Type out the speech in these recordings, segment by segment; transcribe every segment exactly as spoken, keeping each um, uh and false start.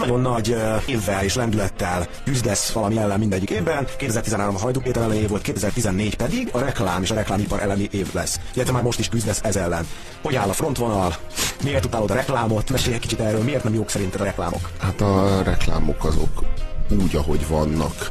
nagyon nagy uh, évvel és lendülettel küzdesz valami ellen mindegyik évben. kétezer-tizenhárom a Hajdú Péter elleni év volt, kétezer-tizennégy pedig a reklám és a reklámipar elleni év lesz. Illetve már most is küzdesz ez ellen. Hogy áll a frontvonal? Miért utálod a reklámot? Mesélj egy kicsit erről, miért nem jók szerinted a reklámok? Hát a reklámok azok úgy, ahogy vannak,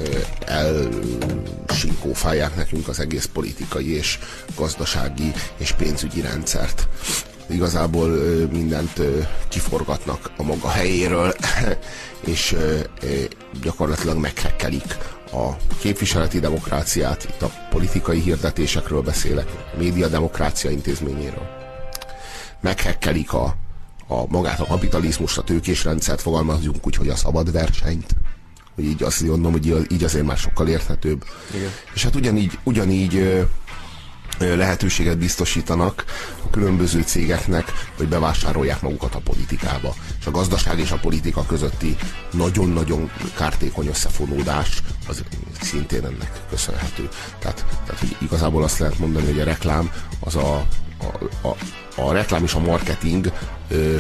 elsinkófálják nekünk az egész politikai és gazdasági és pénzügyi rendszert. Igazából mindent kiforgatnak a maga helyéről, és gyakorlatilag meghekkelik a képviseleti demokráciát, itt a politikai hirdetésekről beszélek, a médiademokrácia intézményéről. Meghekkelik a, a magát a kapitalizmust, a tőkés rendszert, fogalmazunk úgy, hogy a szabad versenyt, hogy így azt mondom, hogy így azért már sokkal érthetőbb. Igen. És hát ugyanígy, ugyanígy lehetőséget biztosítanak a különböző cégeknek, hogy bevásárolják magukat a politikába. És a gazdaság és a politika közötti nagyon-nagyon kártékony összefonódás az szintén ennek köszönhető. Tehát, tehát hogy igazából azt lehet mondani, hogy a reklám az a, a, a, a reklám és a marketing ö,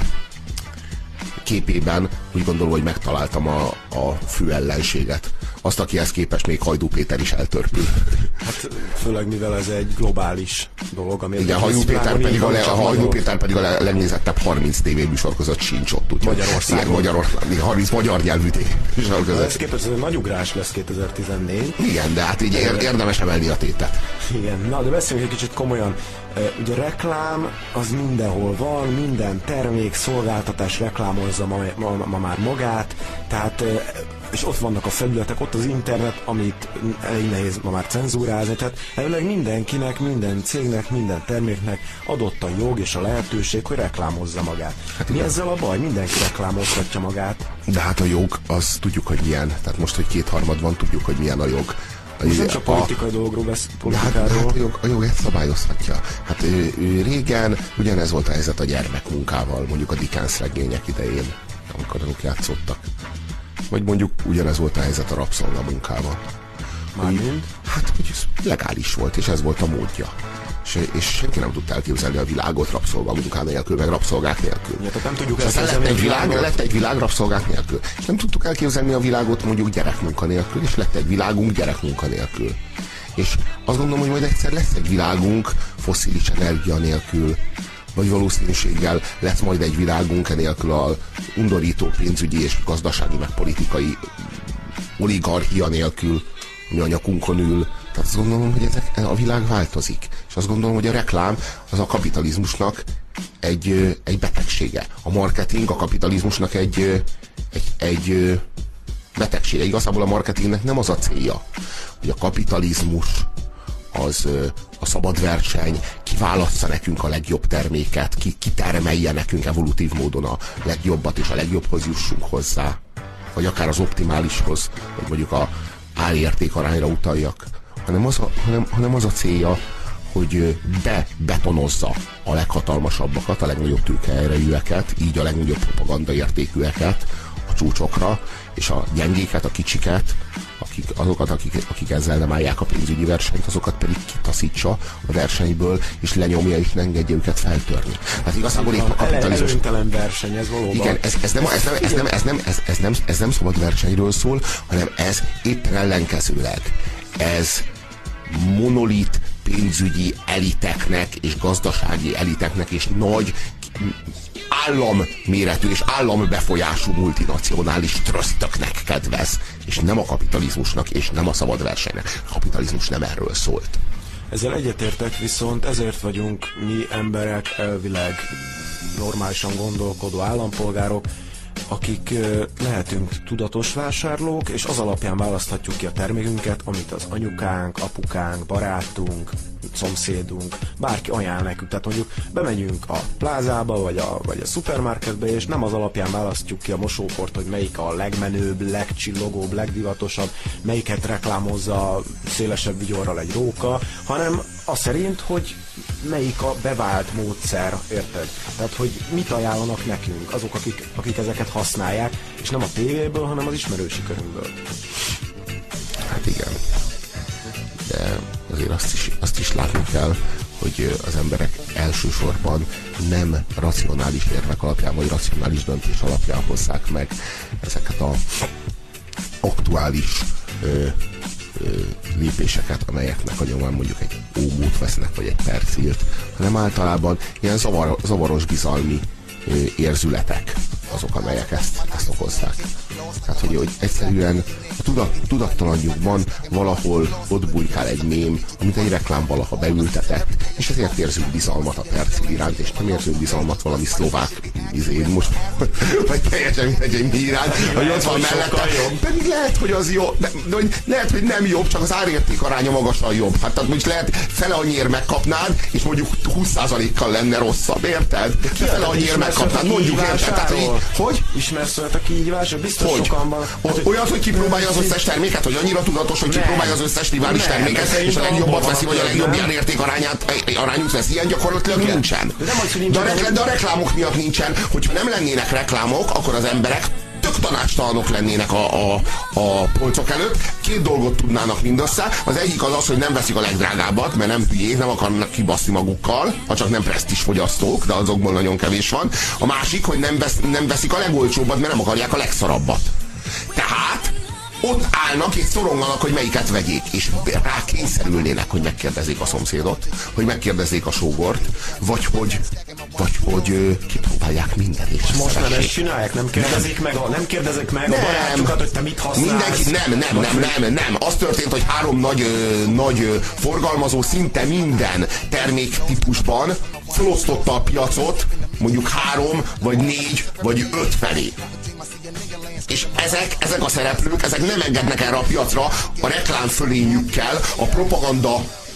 képében úgy gondolom, hogy megtaláltam a, a fő ellenséget. Azt, akihez képest még Hajdú Péter is eltörpül. Hát főleg mivel ez egy globális dolog, ami... Igen, Hajdú Péter pedig a, le, a, Hajdú Péter pedig a legnézettebb harminc tévéműsor között sincs ott. Úgy, Magyarországon. Igen, Magyarországon. harminc magyar nyelvű tévéműsor között. Ez képest ez egy nagy ugrás lesz kétezer-tizennégy. Igen, de hát így érdemes emelni a tétet. Igen, na de beszéljünk egy kicsit komolyan. Ugye a reklám az mindenhol van, minden termék, szolgáltatás reklámozza ma, ma, ma már magát, tehát és ott vannak a felületek, ott az internet, amit elég nehéz ma már cenzúrázni, tehát elvileg mindenkinek, minden cégnek, minden terméknek adott a jog és a lehetőség, hogy reklámozza magát. Hát mi ezzel a baj? Mindenki reklámozhatja magát. De hát a jog, az tudjuk, hogy milyen. Tehát most, hogy kétharmad van, tudjuk, hogy milyen a jog. Most nem csak politikai dologról beszél, politikáról. Hát, hát a, jog, a jog ezt szabályozhatja. Hát ő, ő régen ugyanez volt a helyzet a gyermekmunkával, mondjuk a Dickens regények idején, amikor ők játszottak. Vagy mondjuk ugyanez volt a helyzet a rabszolgamunkával. Mármint? Hát, hogy ez legális volt, és ez volt a módja. És, és senki nem tudta elképzelni a világot rabszolgamunká nélkül, meg rabszolgák nélkül. Ja, tehát nem tudjuk elképzelni lett egy, világ, lett egy világ rabszolgák nélkül. És nem tudtuk elképzelni a világot mondjuk gyerekmunka nélkül, és lett egy világunk gyerekmunka nélkül. És azt gondolom, hogy majd egyszer lesz egy világunk fosszilis energia nélkül. Nagy valószínűséggel lesz majd egy világunk enélkül a undorító pénzügyi és gazdasági meg politikai oligarchia nélkül, ami a nyakunkon ül. Tehát azt gondolom, hogy ezek, a világ változik. És azt gondolom, hogy a reklám az a kapitalizmusnak egy, egy betegsége. A marketing a kapitalizmusnak egy, egy, egy betegsége. Igazából a marketingnek nem az a célja, hogy a kapitalizmus az a szabad verseny kiválassza nekünk a legjobb terméket, ki, kitermelje nekünk evolutív módon a legjobbat, és a legjobbhoz jussunk hozzá. Vagy akár az optimálishoz, vagy mondjuk a árérték arányra utaljak. Hanem az a, hanem, hanem az a célja, hogy bebetonozza a leghatalmasabbakat, a legnagyobb tőkeerejűeket, így a legnagyobb propaganda értékűeket a csúcsokra, és a gyengéket, a kicsiket, akik, azokat, akik, akik ezzel nem állják a pénzügyi versenyt, azokat pedig kitaszítsa a versenyből, és lenyomja, és ne engedje őket feltörni. Hát igazából itt a kapitalizmus... Előnytelen verseny, ez valóban. Igen, ez, ez, nem, ez, nem, ez, nem, ez, nem, ez, ez, nem, ez nem szabad versenyről szól, hanem ez éppen ellenkezőleg. Ez monolit pénzügyi eliteknek, és gazdasági eliteknek, és nagy államméretű és állambefolyású multinacionális trösztöknek kedvez, és nem a kapitalizmusnak, és nem a szabad versenynek. A kapitalizmus nem erről szólt. Ezzel egyetértek, viszont ezért vagyunk mi emberek elvileg normálisan gondolkodó állampolgárok, akik lehetünk tudatos vásárlók, és az alapján választhatjuk ki a termékünket, amit az anyukánk, apukánk, barátunk, szomszédunk, bárki ajánl nekünk. Tehát mondjuk bemegyünk a plázába, vagy a, vagy a szupermarketbe, és nem az alapján választjuk ki a mosóport, hogy melyik a legmenőbb, legcsillogóbb, legdivatosabb, melyiket reklámozza szélesebb vigyorral egy róka, hanem az szerint, hogy melyik a bevált módszer, érted? Tehát, hogy mit ajánlanak nekünk azok, akik, akik ezeket használják, és nem a tévéből, hanem az ismerősi körünkből. Hát igen. De azért azt is, azt is látni kell, hogy az emberek elsősorban nem racionális érvek alapján, vagy racionális döntés alapján hozzák meg ezeket a aktuális ö, ö, lépéseket, amelyeknek a nyomán mondjuk egy ómót vesznek, vagy egy percilt, hanem általában ilyen zavar, zavaros bizalmi ö, érzületek azok, amelyek ezt, ezt okozzák. Tehát, hogy, hogy egyszerűen a tudat, tudattalanjukban valahol ott bujkál egy mém, amit egy reklám valaha beültetett, és ezért érzünk bizalmat a percil iránt, és nem érzünk bizalmat valami szlovák izé, most, vagy teljesen mindegy, egy mi iránt, hogy ott van mellette. Pedig lehet, hogy az jó, de, de, lehet, hogy nem jobb, csak az árérték aránya magasan jobb. Hát tehát most lehet fele annyiért megkapnád, és mondjuk húsz százalékkal lenne rosszabb, érted? De fele annyiért megkapnád, mondjuk érted. Tehát, hogy, hogy? Ismersz olyat, aki így vásár? Biztos hogy? sokan van. Hát, olyat, hogy kipróbálja az összes terméket, hogy annyira tudatos, hogy kipróbálja az összes rivális nem, terméket, és a legjobbat veszi, vagy a legjobb ilyen érték arányát, arányút veszi. Ilyen gyakorlatilag igen. Nincsen. De, az, de, a reklám, de a reklámok miatt nincsen. Hogyha nem lennének reklámok, akkor az emberek tök tanácstalanok lennének a, a, a polcok előtt. Két dolgot tudnának mindössze. Az egyik az az, hogy nem veszik a legdrágábbat, mert nem hülyék, nem akarnak kibaszni magukkal, ha csak nem presztízs fogyasztók, de azokból nagyon kevés van. A másik, hogy nem, vesz, nem veszik a legolcsóbbat, mert nem akarják a legszarabbat. Tehát ott állnak és szoronganak, hogy melyiket vegyék, és rá kényszerülnének, hogy megkérdezzék a szomszédot, hogy megkérdezzék a sógort, vagy hogy, vagy hogy kipróbálják minden és most nem ezt csinálják, nem kérdezik meg a, nem kérdezik meg nem, a barátokat, hogy te mit használsz. Mindenki, nem, nem, nem, nem, nem. Az történt, hogy három nagy, nagy forgalmazó szinte minden terméktípusban felosztotta a piacot, mondjuk három, vagy négy, vagy öt felé. És ezek, ezek a szereplők, ezek nem engednek erre a piacra a reklám fölényükkel, a propaganda,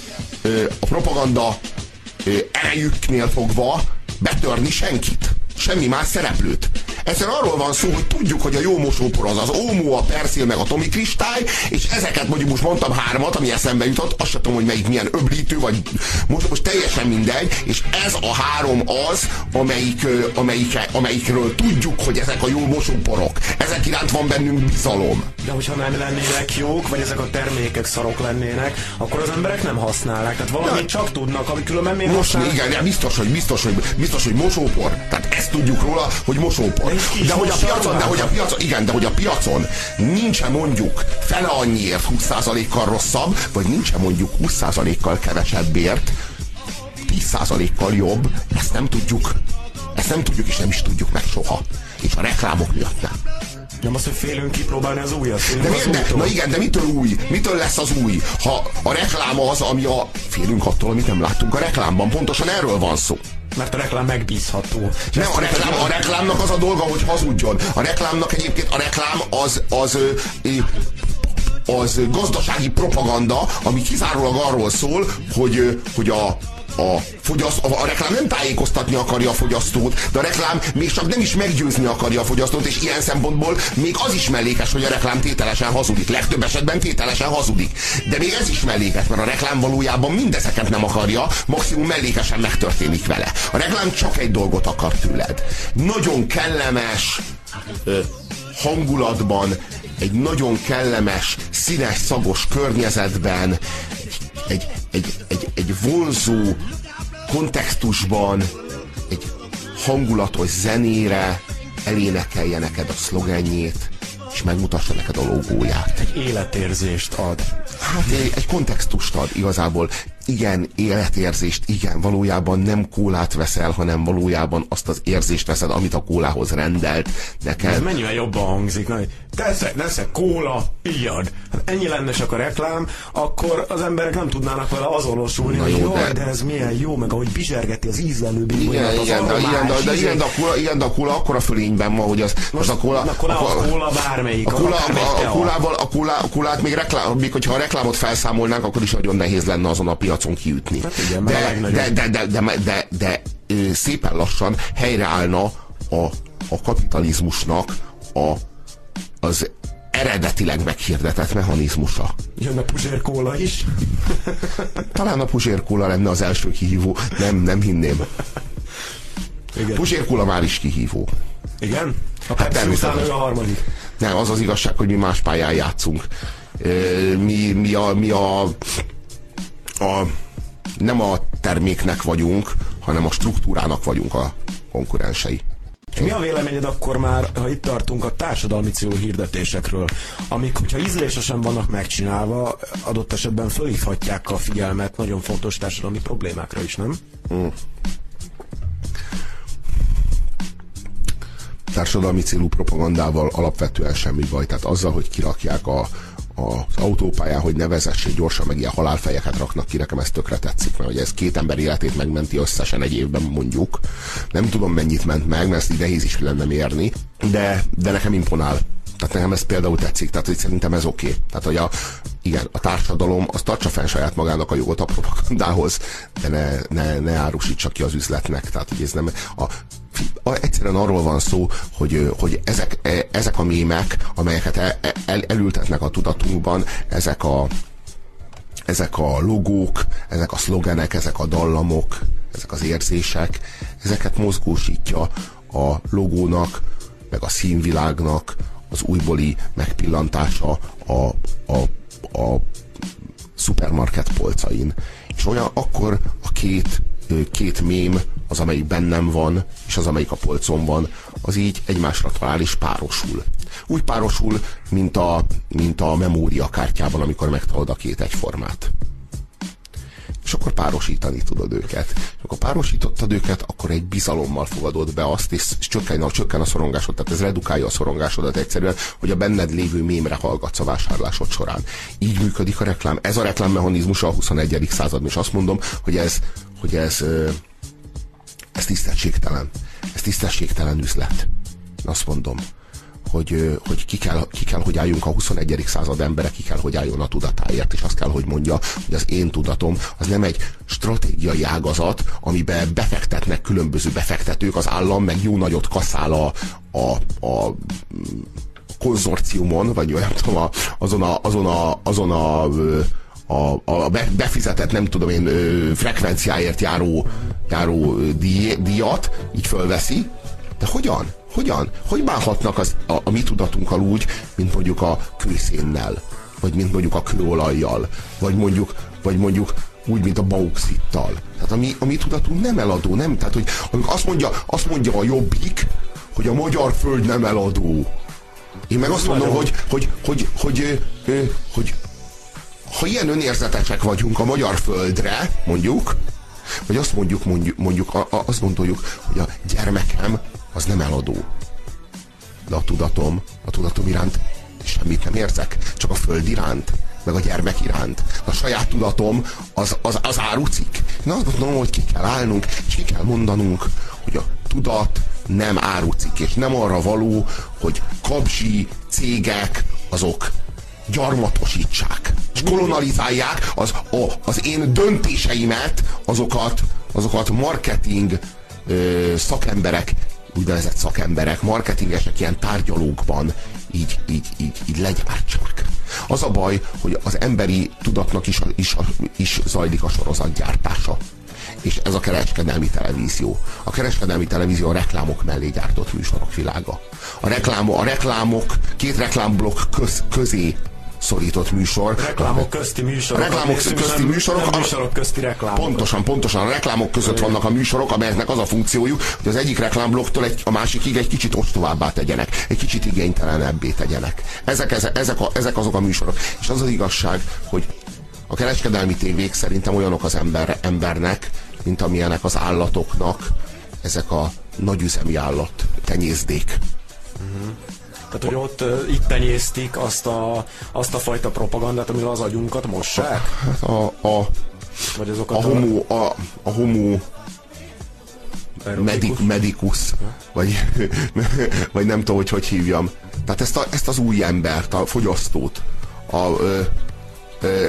a propaganda erejüknél fogva betörni senkit. Semmi más szereplőt. Egyszerűen arról van szó, hogy tudjuk, hogy a jó mosópor az az Ómó, a Persil meg a Tomi Kristály, és ezeket mondjuk most mondtam hármat, ami eszembe jutott, azt sem tudom, hogy melyik milyen öblítő, vagy most, most teljesen mindegy, és ez a három az, amelyik, amelyik, amelyikről tudjuk, hogy ezek a jó mosóporok. Ezek iránt van bennünk bizalom. De hogyha nem lennének jók, vagy ezek a termékek szarok lennének, akkor az emberek nem használják. Tehát valamit csak tudnak, ami különben miért most igen, de biztos, hogy biztos, hogy biztos, hogy mosópor. Tehát ezt tudjuk róla, hogy mosópor. De, de hogy a piacon, de hogy a piacon, igen, de hogy a piacon nincsen mondjuk fele annyiért húsz százalékkal rosszabb, vagy nincsen mondjuk húsz százalékkal kevesebbért tíz százalékkal jobb, ezt nem tudjuk. Ezt nem tudjuk, és nem is tudjuk meg soha. És a reklámok miatt nem. Nem az, hogy félünk kipróbálni az újat. De, az de, na igen, de mitől új? Mitől lesz az új? Ha a reklám az, ami a... Félünk attól, amit nem láttunk a reklámban. Pontosan erről van szó. Mert a reklám megbízható. Nem, a, reklám, a reklámnak az a dolga, hogy hazudjon. A reklámnak egyébként a reklám az... az, az az gazdasági propaganda, ami kizárólag arról szól, hogy, hogy a A, fogyaszt, a, a reklám nem tájékoztatni akarja a fogyasztót, de a reklám még csak nem is meggyőzni akarja a fogyasztót, és ilyen szempontból még az is mellékes, hogy a reklám tételesen hazudik. Legtöbb esetben tételesen hazudik. De még ez is mellékes, mert a reklám valójában mindezeket nem akarja, maximum mellékesen megtörténik vele. A reklám csak egy dolgot akar tőled. Nagyon kellemes ö, hangulatban, egy nagyon kellemes, színes, szagos környezetben, egy, egy, egy, egy vonzó kontextusban, egy hangulatos zenére elénekelje neked a szlogenjét, és megmutassa neked a logóját. Egy életérzést ad. Hát egy, egy kontextust ad igazából. Igen, életérzést, igen, valójában nem kólát veszel, hanem valójában azt az érzést veszed, amit a kólához rendelt neked. Ez mennyivel jobban hangzik, hogy teszek, teszek, kóla, ilyad. Hát ennyi lenne csak a reklám, akkor az emberek nem tudnának vele azonosulni, hogy jó, jaj, de... de ez milyen jó, meg ahogy bizsergeti az ízlelő bíbolyát, az igen, aromás, igen, de, de igen, de a kóla, igen, de a kóla akkora fölényben van, hogy az, most, az a kóla... Akkor a, a kóla bármelyik, a, kóla, a, a, a, kólával, a, kólá, a kólát még, reklám, még hogyha a reklámot felszámolnánk, akkor is nagyon nehéz lenne azon a piacon kiütni. Hát igen, de, de, de, de, de, de, de, de szépen lassan helyreállna a, a kapitalizmusnak a, az eredetileg meghirdetett mechanizmusa. Jön a puzsérkóla is. Talán a puzsérkóla lenne az első kihívó. Nem, nem hinném. Igen. Puzsérkóla már is kihívó. Igen? A hát természetesen a harmadik. Nem, az az igazság, hogy mi más pályán játszunk. Mi, mi a, mi a, a nem a terméknek vagyunk, hanem a struktúrának vagyunk a konkurensei. És mi a véleményed akkor már, ha itt tartunk, a társadalmi célú hirdetésekről, amik, hogyha ízlésesen vannak megcsinálva, adott esetben fölhívhatják a figyelmet nagyon fontos társadalmi problémákra is, nem? Mm. Társadalmi célú propagandával alapvetően semmi baj. Tehát azzal, hogy kirakják a, a, az autópályán, hogy ne vezessék gyorsan, meg ilyen halálfejeket raknak ki, nekem ez tökre tetszik, mert hogy ez két ember életét megmenti összesen egy évben mondjuk. Nem tudom, mennyit ment meg, mert ezt így nehéz is lenne mérni, de, de nekem imponál. Tehát nekem ez például tetszik, tehát hogy szerintem ez oké. Okay. Tehát, hogy a, igen, a társadalom az tartsa fenn saját magának a jogot a propagandához, de ne, ne, ne árusítsa ki az üzletnek. Tehát, hogy ez nem... A, a, egyszerűen arról van szó, hogy, hogy ezek, ezek a mémek, amelyeket el, el, elültetnek a tudatunkban, ezek a, ezek a logók, ezek a szlogenek, ezek a dallamok, ezek az érzések, ezeket mozgósítja a logónak, meg a színvilágnak az újbóli megpillantása a, a, a szupermarket polcain. És olyan akkor a két, két mém, az, amelyik bennem van, és az, amelyik a polcon van, az így egymásra talál és párosul. Úgy párosul, mint a, mint a memóriakártyában, amikor megtalálod a két egyformát. És akkor párosítani tudod őket. És akkor párosítottad őket, akkor egy bizalommal fogadod be azt, és csökken a, csökken a szorongásod, tehát ez redukálja a szorongásodat egyszerűen, hogy a benned lévő mémre hallgatsz a vásárlásod során. Így működik a reklám. Ez a reklámmechanizmus a huszonegyedik században, és azt mondom, hogy ez, hogy ez, ez tisztességtelen. Ez tisztességtelen üzlet. Én azt mondom, hogy, hogy ki, kell, ki kell, hogy álljunk a huszonegyedik század embere, ki kell, hogy álljon a tudatáért, és azt kell, hogy mondja, hogy az én tudatom az nem egy stratégiai ágazat, amiben befektetnek különböző befektetők, az állam meg jó nagyot kaszál a, a, a konzorciumon, vagy nem tudom, a, azon a, azon a, azon a a, a befizetett, nem tudom én, frekvenciáért járó, járó díj, díjat, így fölveszi. De hogyan? Hogyan? Hogy bánhatnak az, a, a mi tudatunkkal úgy, mint mondjuk a kőszénnel, vagy mint mondjuk a kőolajjal, vagy mondjuk, vagy mondjuk úgy, mint a bauxittal. Tehát a mi, a mi tudatunk nem eladó, nem? Tehát, hogy amikor azt mondja, azt mondja a Jobbik, hogy a magyar föld nem eladó. Én meg azt mondom, hogy, hogy, hogy, hogy, hogy, hogy ha ilyen önérzetesek vagyunk a magyar földre, mondjuk, vagy azt mondjuk, mondjuk, mondjuk a, a, azt gondoljuk, hogy a gyermekem az nem eladó. De a tudatom, a tudatom iránt semmit nem érzek, csak a föld iránt, meg a gyermek iránt. A saját tudatom az, az, az árucik. Na, azt mondom, hogy ki kell állnunk, és ki kell mondanunk, hogy a tudat nem árucik, és nem arra való, hogy kapzsi cégek azok gyarmatosítsák, és kolonizálják az, a, az én döntéseimet, azokat, azokat marketing ö, szakemberek, úgynevezett szakemberek, marketingesek ilyen tárgyalókban így, így, így, így legyártsák. Az a baj, hogy az emberi tudatnak is, is, is zajlik a sorozatgyártása. És ez a kereskedelmi televízió. A kereskedelmi televízió a reklámok mellé gyártott műsorok világa. A, reklám, a reklámok, két reklámblokk köz, közé szorított műsor. Reklámok közti műsorok. A reklámok közti nem, műsorok. Nem műsorok közti reklámok. Pontosan, pontosan. A reklámok között vannak a műsorok, amelyeknek az a funkciójuk, hogy az egyik reklámblokktól egy, a másikig egy kicsit ostovábbá tegyenek. Egy kicsit igénytelenebbé tegyenek. Ezek, ezek, ezek, a, ezek azok a műsorok. És az az igazság, hogy a kereskedelmi tévék szerintem olyanok az ember, embernek, mint amilyenek az állatoknak ezek a nagyüzemi állat tenyészdék. Uh-huh. Tehát, hogy ott uh, itt tenyésztik azt a, azt a fajta propagandát, amivel az agyunkat mossák? A, a, Vagy azokat a, a homo, a, a homo medic, medicus, vagy, vagy nem tudom, hogy hogy hívjam. Tehát ezt, a, ezt az új embert, a fogyasztót, a, ö, ö,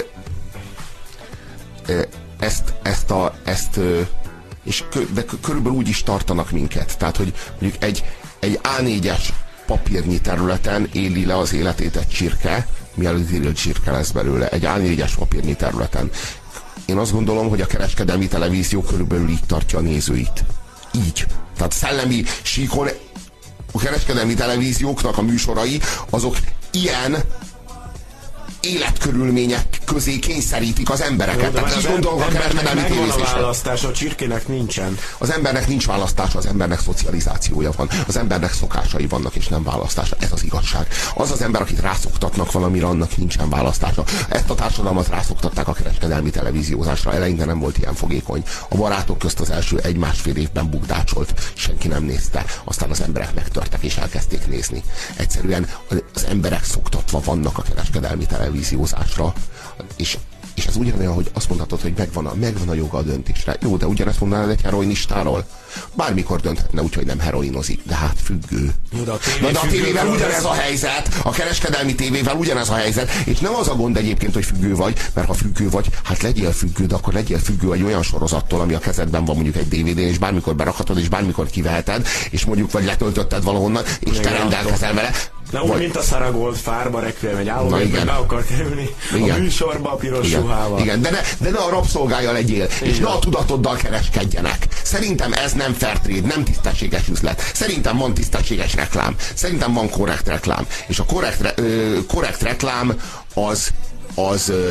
ö, ezt, ezt a, ezt, ö, és kö, de körülbelül úgy is tartanak minket. Tehát, hogy mondjuk egy, egy á négyes papírnyi területen éli le az életét egy csirke, mielőtt irilt csirke lesz belőle. Egy á négyes papírnyi területen. Én azt gondolom, hogy a kereskedelmi televízió körülbelül így tartja a nézőit. Így. Tehát szellemi síkon a kereskedelmi televízióknak a műsorai, azok ilyen életkörülmények közé kényszerítik az embereket. Jó, tehát is gondolok a kereskedelmi tévézésre. Megvan a választása, a csirkének nincsen. Az embernek nincs választása, az embernek szocializációja van. Az embernek szokásai vannak, és nem választása. Ez az igazság. Az az ember, akit rászoktatnak valamire, annak nincsen választása. Ezt a társadalmat rászoktatták a kereskedelmi televíziózásra. Eleinte nem volt ilyen fogékony. A barátok közt az első egy-másfél évben bukdácsolt. Senki nem nézte. Aztán az emberek megtörtek és elkezdték nézni. Egyszerűen az emberek szoktatva vannak a kereskedelmi televíziózásra. És És ez ugyanolyan, hogy azt mondhatod, hogy megvan a, megvan a joga a döntésre. Jó, de ugyanezt mondanád egy heroinistáról? Bármikor dönthetne úgy, hogy nem heroinozik, de hát függő. Jó, de a Na, de a tévével ugyanez a helyzet, a kereskedelmi tévével ugyanez a helyzet, és nem az a gond egyébként, hogy függő vagy, mert ha függő vagy, hát legyél függő, de akkor legyél függő egy olyan sorozattól, ami a kezedben van mondjuk egy dé vé dén, és bármikor berakhatod, és bármikor kiveheted, és mondjuk vagy letöltötted valahonnan, és te rendelkezel vele. Na úgy, mint a Sarah Gold Fárba Requiem, egy állam, hogy be akar kerülni igen. a műsorba a piros igen. ruhával. Igen, de ne, de ne a rabszolgája legyél, igen. és ne a tudatoddal kereskedjenek. Szerintem ez nem fair trade, nem tisztességes üzlet. Szerintem van tisztességes reklám. Szerintem van korrekt reklám. És a korrekt, re, ö, korrekt reklám az, az, ö,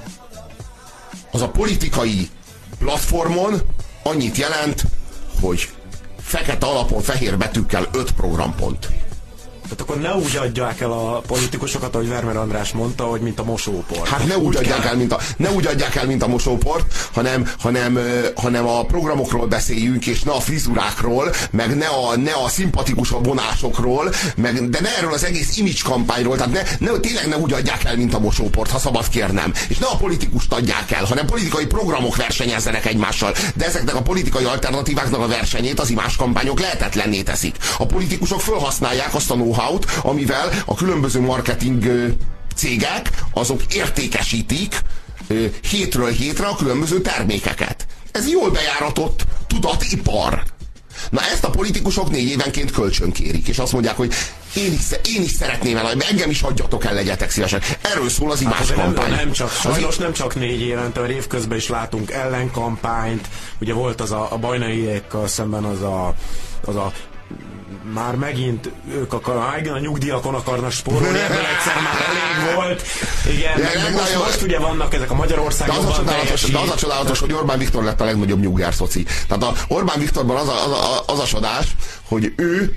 az a politikai platformon annyit jelent, hogy fekete alapon fehér betűkkel öt programpont. Tehát akkor ne úgy adják el a politikusokat, ahogy Vermer András mondta, hogy mint a mosóport. Hát ne úgy, úgy adják el, mint a, ne úgy adják el, mint a mosóport, hanem, hanem, hanem a programokról beszéljünk, és ne a frizurákról, meg ne a, ne a szimpatikus vonásokról, meg, de ne erről az egész image kampányról, tehát ne, ne, tényleg ne úgy adják el, mint a mosóport, ha szabad kérnem. És ne a politikust adják el, hanem politikai programok versenyezzenek egymással. De ezeknek a politikai alternatíváknak a versenyét az image kampányok lehetetlenné teszik. A politikusok felhasználják azt a know-how-t, amivel a különböző marketing cégek azok értékesítik hétről hétre a különböző termékeket. Ez jól bejáratott tudatipar. Na ezt a politikusok négy évenként kölcsönkérik, és azt mondják, hogy én is, én is szeretném el, engem is adjatok el, legyetek szívesek. Erről szól az imás hát kampány. Nem, nem csak, sajnos nem csak négy évente, mert évközben is látunk ellenkampányt. Ugye volt az a, a bajnaiékkal szemben az a, az a már megint ők akar, igen, a nyugdíjakon akarnak spórolni, ebből egyszer már elég volt. Igen, de meg most, most ugye vannak ezek a Magyarországon. De az a csodálatos, de az a csodálatos hogy Orbán Viktor lett a legnagyobb nyugjárszoci. Tehát a Orbán Viktorban az a, az a, az a csodás, hogy ő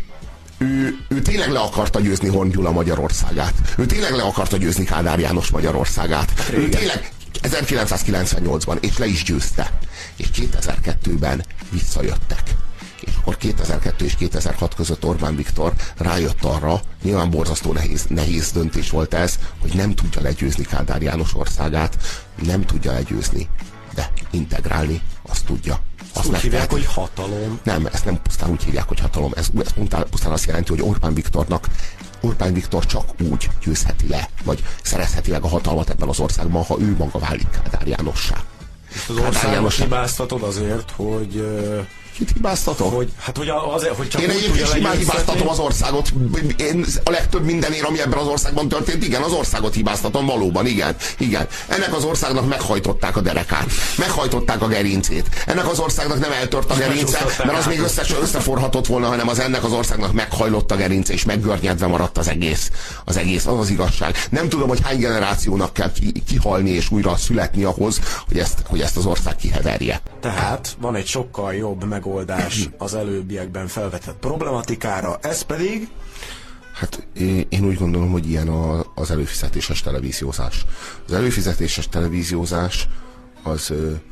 Ő, ő tényleg le akarta győzni Horn Gyula Magyarországát. Ő tényleg le akarta győzni Kádár János Magyarországát. Régen. Ő tényleg ezerkilencszázkilencvennyolcban, és le is győzte. És kétezer-kettőben visszajöttek. És akkor kétezer-kettő és kétezer-hat között Orbán Viktor rájött arra, nyilván borzasztó nehéz, nehéz döntés volt ez, hogy nem tudja legyőzni Kádár János országát, nem tudja legyőzni, de integrálni azt tudja. Azt úgy hívják, hogy hatalom. Nem, ezt nem pusztán úgy hívják, hogy hatalom. Ez, ez pusztán azt jelenti, hogy Orbán Viktornak Orbán Viktor csak úgy győzheti le, vagy szerezheti meg a hatalmat ebben az országban, ha ő maga válik Kádár Jánossá. Ezt az országot hibáztatod azért, hogy... Kit hibáztatok? Hogy, hát, hogy, azért, hogy csak én egyébként simán hibáztatom az országot. Én a legtöbb mindenért, ami ebben az országban történt, igen, az országot hibáztatom valóban, igen, igen. Ennek az országnak meghajtották a derekát, meghajtották a gerincét. Ennek az országnak nem eltört a gerince, mert az még össze, összeforhatott volna, hanem az ennek az országnak meghajlott a gerince, és meggörnyedve maradt az egész. Az egész, az az igazság. Nem tudom, hogy hány generációnak kell ki, kihalni és újra születni ahhoz, hogy ezt, hogy ezt az ország kiheverje. Tehát van egy sokkal jobb megoldás az előbbiekben felvetett problematikára, ez pedig... Hát én úgy gondolom, hogy ilyen a, az előfizetéses televíziózás. Az előfizetéses televíziózás az,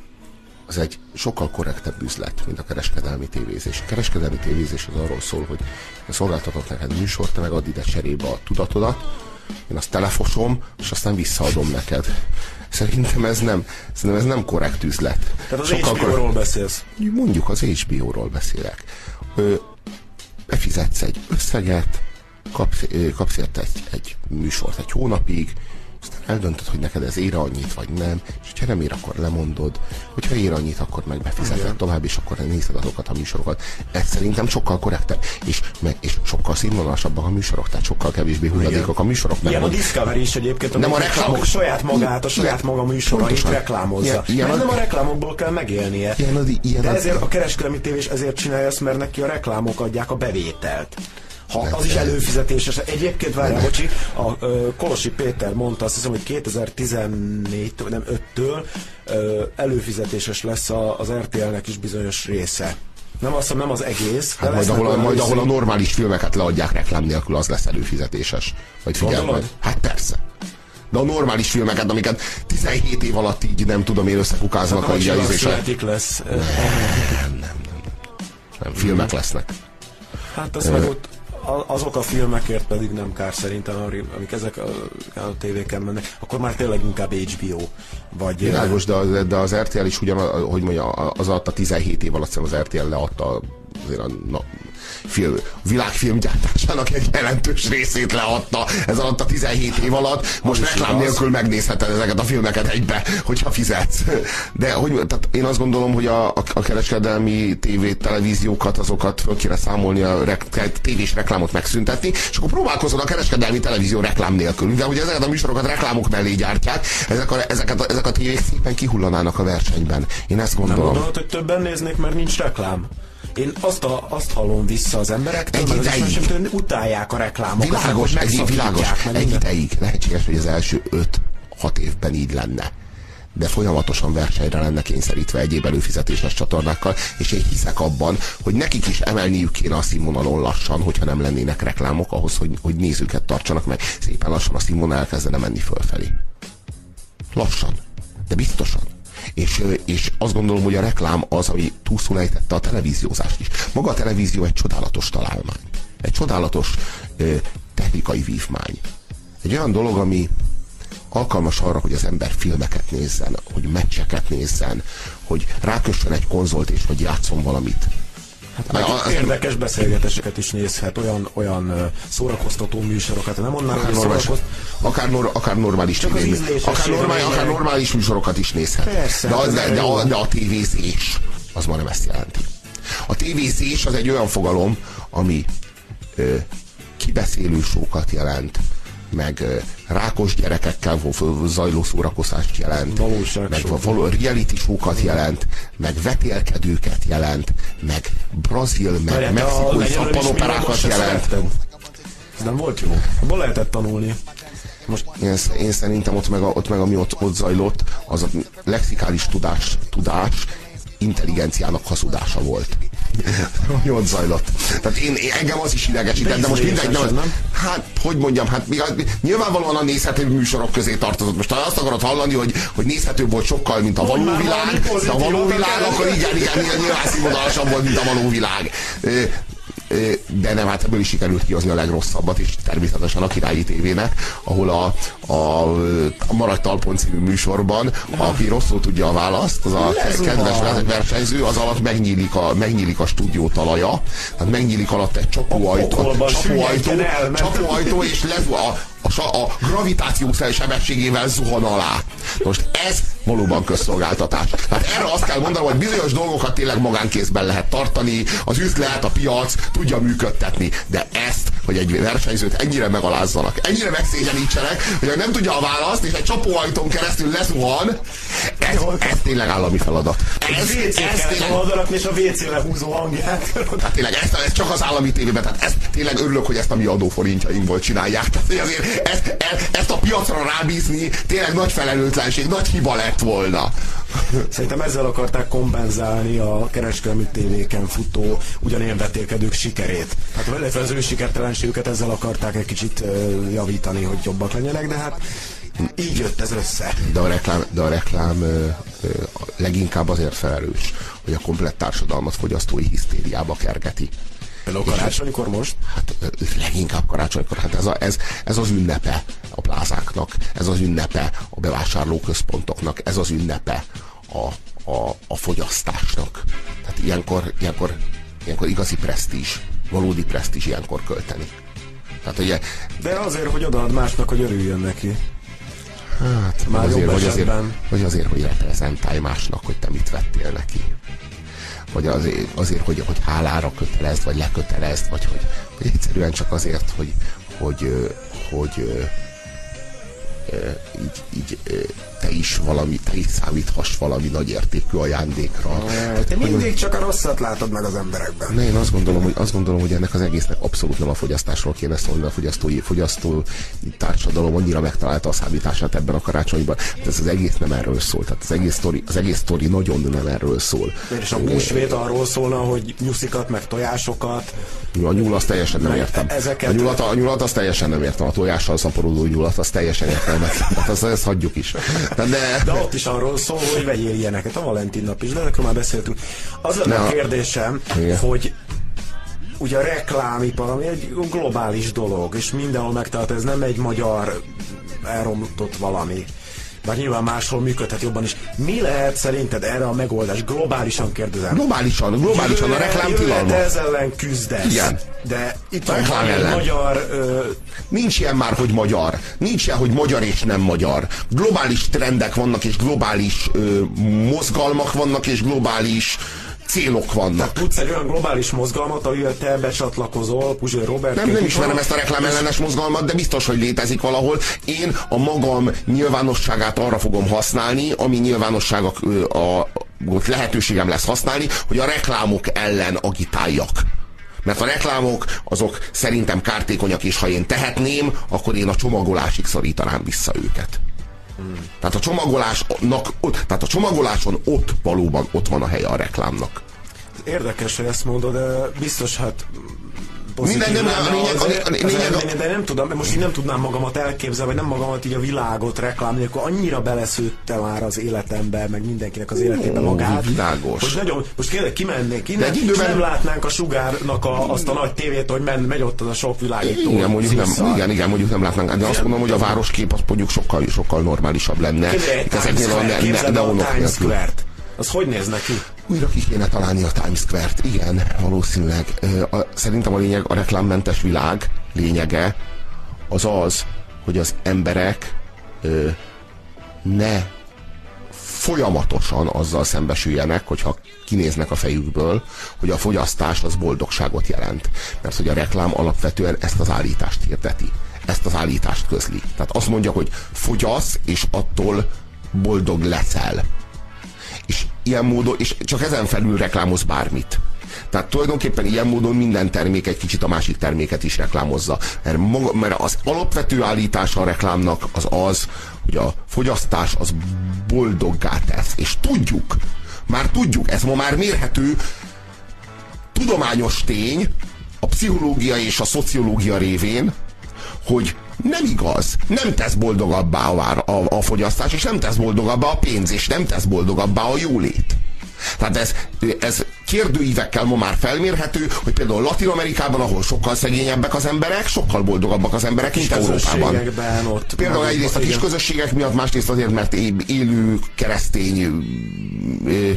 az egy sokkal korrektebb üzlet, mint a kereskedelmi tévézés. A kereskedelmi tévézés az arról szól, hogy szolgáltatok neked műsort, te megadd ide cserébe a tudatodat, én azt telefosom, és aztán visszaadom neked. Szerintem ez nem, szerintem ez nem korrekt üzlet. Tehát az há bé ó-ról beszélsz? Mondjuk az há bé ó-ról beszélek. Ö, befizetsz egy összeget, kapsz, kapsz érte egy, egy műsort egy hónapig, aztán eldöntöd, hogy neked ez ér annyit, vagy nem, és ha nem ér, akkor lemondod, hogyha ér annyit, akkor meg befizeted tovább, és akkor nézed azokat a műsorokat. Ez szerintem sokkal korrektebb, és, meg, és sokkal színvonalasabbak a műsorok, tehát sokkal kevésbé hulladékok a műsorok. Ilyen a Discovery is egyébként, nem a reklámok, a saját magát, a saját maga műsorait reklámozza. Ilyen, ilyen mert a... nem a reklámokból kell megélnie. Ilyen, ilyen, de ezért a kereskedelmi tévés ezért csinálja ezt, mert neki a reklámok adják a bevételt. Ha az is előfizetéses. Egyébként várjál, bocsi, a ö, Kolosi Péter mondta, azt hiszem, hogy kétezer-tizennégytől, nem öttől ö, előfizetéses lesz a, az er té el-nek is bizonyos része. Nem azt hiszem, nem az egész. Hát majd, ahol a, majd ahol a normális filmeket leadják reklám nélkül, az lesz előfizetéses. Vagy figyelj, majd, hát persze. De a normális filmeket, amiket tizenhét év alatt így nem tudom én összekukáznak hát, a ígyelizésre. lesz. Nem, nem, nem, nem. Nem, filmek lesznek. Hát az meg ott azok a filmekért pedig nem kár szerintem, amik ezek a, a tévéken mennek, akkor már tényleg inkább há bé o. Vagy világos, de az, de az er té el is ugyan, hogy mondja, az alatt a tizenhét év alatt az er té el leadta azért a na, film, a világfilmgyártásának egy jelentős részét leadta ez alatt a tizenhét év alatt. Most az reklám nélkül megnézheted ezeket a filmeket egybe, hogyha fizetsz. De hogy, tehát én azt gondolom, hogy a, a, a kereskedelmi tévé, televíziókat, azokat föl kéne számolni, a rek, tévés reklámot megszüntetni, és akkor próbálkozol a kereskedelmi televízió reklám nélkül. De hogy ezeket a műsorokat reklámok mellé gyártják, ezek a, ezeket a, ezek a tévék szépen kihullanának a versenyben. Én ezt gondolom. Nem gondolod, hogy többen néznék, mert nincs reklám? Én azt, a, azt hallom vissza az emberektől, egy mert az sem utálják a reklámokat. Világos, egy, világos, egy ideig lehetséges, hogy az első öt-hat évben így lenne. De folyamatosan versenyre lenne kényszerítve egyéb előfizetéses csatornákkal, és én hiszek abban, hogy nekik is emelniük kéne a színvonalon lassan, hogyha nem lennének reklámok, ahhoz, hogy, hogy nézőket tartsanak meg. Szépen lassan a színvonal elkezdene menni fölfelé. Lassan, de biztosan. És, és azt gondolom, hogy a reklám az, ami túlszul ejtette a televíziózást is. Maga a televízió egy csodálatos találmány. Egy csodálatos ö, technikai vívmány. Egy olyan dolog, ami alkalmas arra, hogy az ember filmeket nézzen, hogy meccseket nézzen, hogy rákössön egy konzolt és hogy játszon valamit. Hát meg a, érdekes beszélgetéseket is nézhet, olyan, olyan szórakoztató műsorokat, nem onnan, akár, normális, akár, nor, akár normális tévé, akár, normális, akár normális műsorokat is nézhet. Persze, de, az, de, de, a, de a tévézés az ma nem ezt jelenti. A tévézés az egy olyan fogalom, ami ö, kibeszélő sókat jelent, meg ö, rákos gyerekekkel zajló szórakozást jelent, valóság meg való, reality show-kat jelent, meg vetélkedőket jelent, meg brazil, meg Várját, mexikói szappanoperákat jelent. Ez nem volt jó. Abból lehetett tanulni. Most én, én szerintem ott meg, a, ott meg ami ott, ott zajlott, az a lexikális tudás, tudás intelligenciának hazudása volt. Ami ott zajlott. Tehát én, én engem az is idegesített, de most mindegy, nem, nem? Hát, hogy mondjam, hát nyilvánvalóan a nézhető műsorok közé tartozott. Most azt akarod hallani, hogy, hogy nézhetőbb volt sokkal, mint a való világ, de a való világ, akkor igen, igen, nyilván színvonalasabb volt, mint a való világ. De nem, hát ebből is sikerült kihozni a legrosszabbat, és természetesen a Királyi tévének, ahol a, a, a Maradj Talpon című műsorban, aki rosszul tudja a választ, az a kedves versenyző, az alatt megnyílik a, megnyílik a stúdió talaja, tehát megnyílik alatt egy csapóajtó, csapóajtó, csapóajtó, és lez, a, a, a gravitáció sebességével zuhan alá. Most ez valóban közszolgáltatás. Tehát erre azt kell mondanom, hogy bizonyos dolgokat tényleg magánkézben lehet tartani, az üzlet, a piac tudja működtetni, de ezt, hogy egy versenyzőt ennyire megalázzanak, ennyire megszégyenítsenek, hogy nem tudja a választ, és egy csapóajtón keresztül lezuhan, ez, ez tényleg állami feladat. Ez, ez, ez tényleg... oldalatni, és a vé cére húzó hangját. Tehát tényleg ez, ez csak az állami tévében, tehát ezt tényleg örülök, hogy ezt a mi adóforintjainkból csinálják. Tehát azért ezt, ezt a piacra rábízni tényleg nagy felelőtlenség, nagy hiba lett volna. Szerintem ezzel akarták kompenzálni a kereskedelmi tévéken futó ugyanilyen vetélkedők sikerét. Hát illetve az ő sikertelenségüket ezzel akarták egy kicsit uh, javítani, hogy jobbak legyenek, de hát így jött ez össze. De a reklám, de a reklám ö, ö, leginkább azért felelős, hogy a komplett társadalmat fogyasztói hisztériába kergeti. Például karácsonykor most? Hát leginkább karácsonykor. Hát ez, a, ez, ez az ünnepe a plázáknak, ez az ünnepe a bevásárlóközpontoknak, ez az ünnepe a, a, a fogyasztásnak. Tehát ilyenkor, ilyenkor, ilyenkor igazi presztízs, valódi presztízs ilyenkor költeni. Tehát, ugye, de azért, hogy odaad másnak, hogy örüljön neki. Hát, már azért, vagy azért, vagy azért, hogy reprezentálj másnak, hogy te mit vettél neki. Vagy azért, azért hogy, hogy hálára kötelezd, vagy lekötelezd, vagy hogy, hogy egyszerűen csak azért, hogy, hogy, hogy, hogy így, így te is valami, te is számíthass valami nagy értékű ajándékra. Te mindig csak a rosszat látod meg az emberekben. Ne, én azt gondolom, hogy, azt gondolom, hogy ennek az egésznek abszolút nem a fogyasztásról kéne szólni, a fogyasztói, fogyasztó társadalom annyira megtalálta a számítását ebben a karácsonyban. Tehát ez az egész nem erről szól. Tehát az egész sztori, az egész sztori nagyon nem erről szól. És a húsvét arról szólna, hogy nyuszikat, meg tojásokat. A nyúl azt teljesen nem értem. Ezeket... A, nyulat, a nyulat azt teljesen nem értem. A tojással szaporodó nyulat azt teljesen értelmetlen. Hát azt, ezt hagyjuk is. De, de... de ott is arról szól, hogy vegyél ilyeneket. A Valentin nap is, de ezekről már beszéltünk. Az lenne a kérdésem, igen, hogy ugye a reklámipar, ami egy globális dolog, és mindenhol megtalált, ez nem egy magyar elromtott valami. Bár nyilván máshol működhet jobban is. Mi lehet szerinted erre a megoldás? Globálisan kérdezem. Globálisan, globálisan a reklám tilalma. Te ezzel ellen küzdesz. Igen. De itt a reklám ellen. Magyar... Ö... Nincs ilyen már, hogy magyar. Nincs ilyen, hogy magyar és nem magyar. Globális trendek vannak, és globális ö, mozgalmak vannak, és globális célok vannak. Tehát tudsz egy olyan globális mozgalmat, amivel te becsatlakozol, Puzsér Robert. Nem, nem ismerem ezt a reklámellenes mozgalmat, de biztos, hogy létezik valahol. Én a magam nyilvánosságát arra fogom használni, ami nyilvánossága a, a, lehetőségem lesz használni, hogy a reklámok ellen agitáljak. Mert a reklámok azok szerintem kártékonyak, és ha én tehetném, akkor én a csomagolásig szorítanám vissza őket. Hmm. Tehát a csomagolásnak, tehát a csomagoláson ott valóban ott van a helye a reklámnak. Érdekes, hogy ezt mondod, de biztos, hát minden nem, a lényeg, a lényeg, de nem tudom, most így nem tudnám magamat elképzelni, vagy nem magamat így a világot reklámni, akkor annyira beleszőtte már az életembe, meg mindenkinek az életébe magát. Világos. Hogy nagyon, most kérdez, kimennék innen, és időben... nem látnánk a Sugárnak a, azt a nagy tévét, hogy men, megy ott az a sok világító. Igen, mondjuk nem, igen, igen, mondjuk nem látnánk, de azt mondom, hogy a városkép az mondjuk sokkal, sokkal normálisabb lenne. Képzeld a Times Square-t. Az hogy néz neki? Újra ki kéne találni a Times Square-t. Igen, valószínűleg. A, szerintem a lényeg, a reklámmentes világ lényege az az, hogy az emberek ö, ne folyamatosan azzal szembesüljenek, hogyha kinéznek a fejükből, hogy a fogyasztás az boldogságot jelent. Mert hogy a reklám alapvetően ezt az állítást hirdeti. Ezt az állítást közli. Tehát azt mondja, hogy fogyasz, és attól boldog leszel. És ilyen módon, és csak ezen felül reklámoz bármit. Tehát tulajdonképpen ilyen módon minden termék egy kicsit a másik terméket is reklámozza. Mert, maga, mert az alapvető állítása a reklámnak az az, hogy a fogyasztás az boldoggá tesz. És tudjuk, már tudjuk, ez ma már mérhető tudományos tény a pszichológia és a szociológia révén, hogy nem igaz, nem tesz boldogabbá a, a, a fogyasztás, és nem tesz boldogabbá a pénz, és nem tesz boldogabbá a jólét. Tehát ez, ez kérdőívekkel ma már felmérhető, hogy például Latin-Amerikában, ahol sokkal szegényebbek az emberek, sokkal boldogabbak az emberek, mint Európában. Ott például egyrészt a kis közösségek miatt, másrészt azért, mert élő keresztény ö,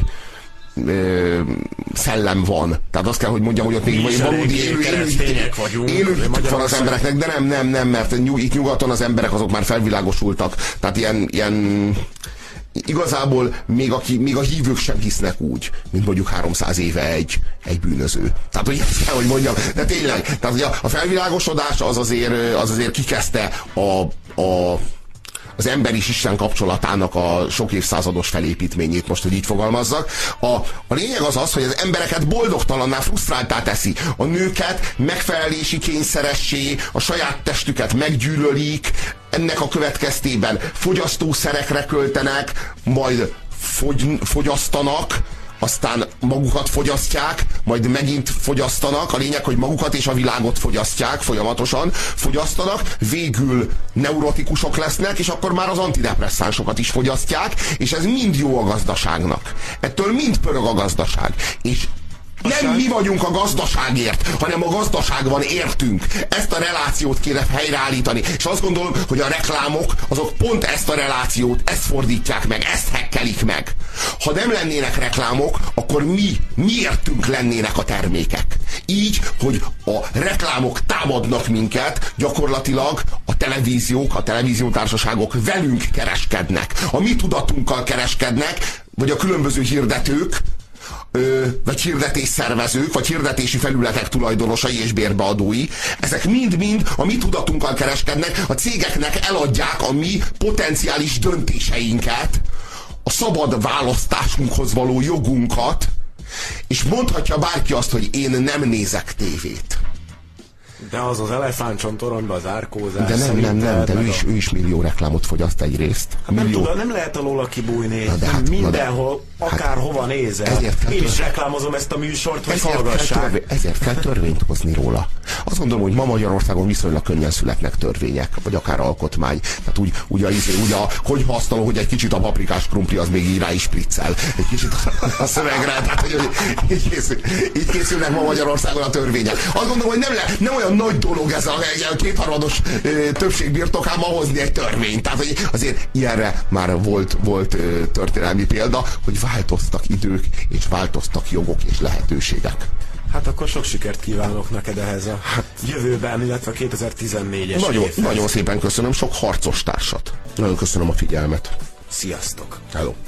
ö, szellem van. Tehát azt kell, hogy mondjam, hogy ott még valódi élő, élő hitük van az embereknek, de nem, nem, nem, mert itt nyugaton az emberek azok már felvilágosultak. Tehát ilyen, ilyen igazából még, aki, még a hívők sem hisznek úgy, mint mondjuk háromszáz éve egy, egy bűnöző. Tehát, hogy ezt kell, hogy mondjam, de tényleg, tehát, hogy a, a felvilágosodás az azért, az azért kikezdte a, a az ember és Isten kapcsolatának a sok évszázados felépítményét, most, hogy így fogalmazzak. A, a lényeg az az, hogy az embereket boldogtalanná, frusztráltá teszi. A nőket megfelelési kényszeressé, a saját testüket meggyűlölik, ennek a következtében fogyasztószerekre költenek, majd fogy, fogyasztanak, aztán magukat fogyasztják, majd megint fogyasztanak, a lényeg, hogy magukat és a világot fogyasztják, folyamatosan fogyasztanak, végül neurotikusok lesznek, és akkor már az antidepresszánsokat is fogyasztják, és ez mind jó a gazdaságnak. Ettől mind pörög a gazdaság. És nem mi vagyunk a gazdaságért, hanem a gazdaságban értünk. Ezt a relációt kéne helyreállítani. És azt gondolom, hogy a reklámok azok pont ezt a relációt, ezt fordítják meg, ezt hekkelik meg. Ha nem lennének reklámok, akkor mi, mi értünk lennének a termékek. Így, hogy a reklámok támadnak minket, gyakorlatilag a televíziók, a televíziótársaságok velünk kereskednek. A mi tudatunkkal kereskednek, vagy a különböző hirdetők, ö, vagy hirdetésszervezők, vagy hirdetési felületek tulajdonosai és bérbeadói, ezek mind-mind a mi tudatunkkal kereskednek, a cégeknek eladják a mi potenciális döntéseinket, a szabad választásunkhoz való jogunkat, és mondhatja bárki azt, hogy én nem nézek tévét. De az az elefántcsontoronyban az árkózás. De nem, nem, nem, de ő is, ő is millió reklámot fogyaszt egyrészt. Hát nem tudom, nem lehet alól kibújni. Na de hát, mindenhol, na de, akárhova hát, nézel. Én is reklámozom ezt a műsort, hogy ezért hallgassák. Kell törvény, ezért kell törvényt hozni róla. Azt gondolom, hogy ma Magyarországon viszonylag könnyen születnek törvények, vagy akár alkotmány. Tehát úgy, úgy, a, úgy a konyhasztalon, hogy egy kicsit a paprikás krumpli, az még így rá is spriccel. Egy kicsit a szövegre. Tehát, hogy így, készül, így készülnek ma Magyarországon a törvények. Azt gondolom, hogy nem, le, nem olyan nagy dolog ez a, a kétharmados ö, többség birtokán ma hozni egy törvényt. Tehát, hogy azért ilyenre már volt, volt ö, történelmi példa, hogy változtak idők, és változtak jogok és lehetőségek. Hát akkor sok sikert kívánok neked ehhez a hát, jövőben, illetve a kétezer-tizennégyes Nagyon, évben. nagyon szépen köszönöm, sok harcos társat. Nagyon köszönöm a figyelmet. Sziasztok! Hello.